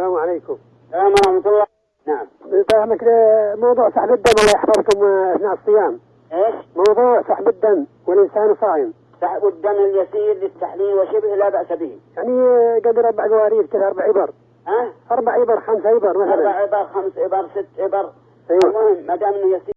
السلام عليكم. السلام ورحمة الله. نعم. فهمك موضوع سحب الدم الله يحفظكم أثناء الصيام. إيش؟ موضوع سحب الدم والإنسان صائم. سحب الدم اليسير للتحليل وشبه لا بأس به. يعني قدر 4 قوارير كذا 4 إبر. 4 إبر 5 إبر مثلا. 4 إبر 5 إبر 6 إبر. أيوة. المهم ما دام إنه يسير.